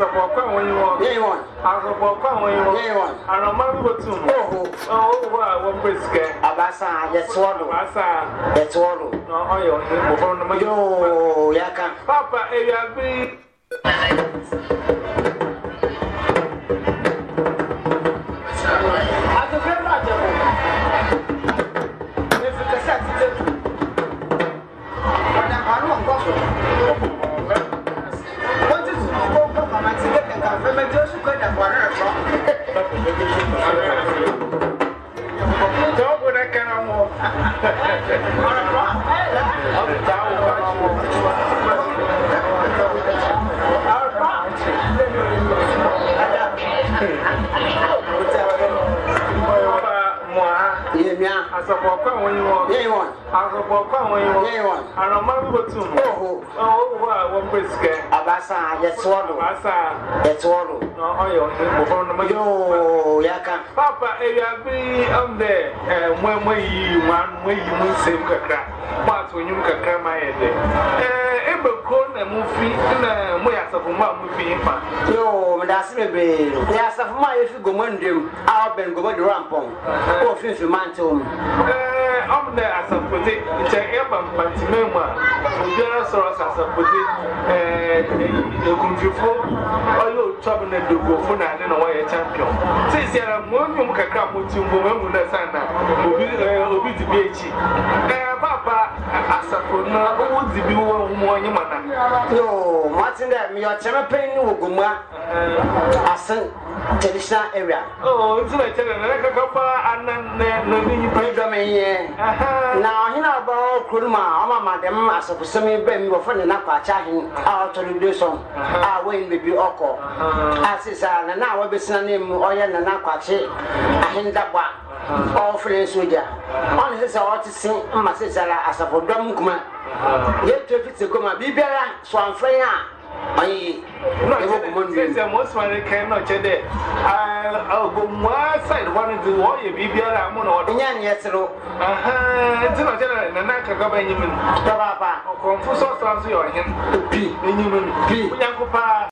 asopokwa when you want. Yeah, one. Asopokwa when you want. Yeah, one. I remember too. Oh, one biscuit. Abasa, yes, swallow. Abasa, yes, swallow. No, yo, yaka. Papa, you have been. Asopokwa when you want. Yeah, one. Asopokwa when you want. Yeah, one. I remember too. One biscuit. Abasa, yes, swallow. Abasa, yes, swallow. No, yo, yaka. Papa, you have been on there. When you say Kakra, but when you can my head. Ebekron na mufi na moya safuma mufi impa. Yo, that's me be. Ya safuma if go mandem, I'll ben go the rampon. Go fin fi mantom. I'm there as a potato. It's a urban pantimema. Obiara soros as a potato. Kumfifo. Oyo trouble na dogo fo na ne na why champion. Since you are monum kakra mutumbo memu na sana. Obi di bechi. Papa asafo na owo di bi wo onye mana. Yo, Martin that me your champagne wo gumwa. Asan traditional area. Oh, it's like telling na kakapa anan na ni Pedro me here. Now, he know about Kuruma, madam, as a semi baby of friend and aqua chatting out to do some. I win baby Oko. As is and now we'll be sending him oil and aqua check. I hint that one. All friends with ya. On his ought to sing, my sister as a for drum kuma. Yet to fit to come a bibera, so I'm free. Most money cannot check it. I'll go one side, one to what you be a mono. Yes, hello. It's not general, and I can go by him. Papa, or confuse us to answer your him. P.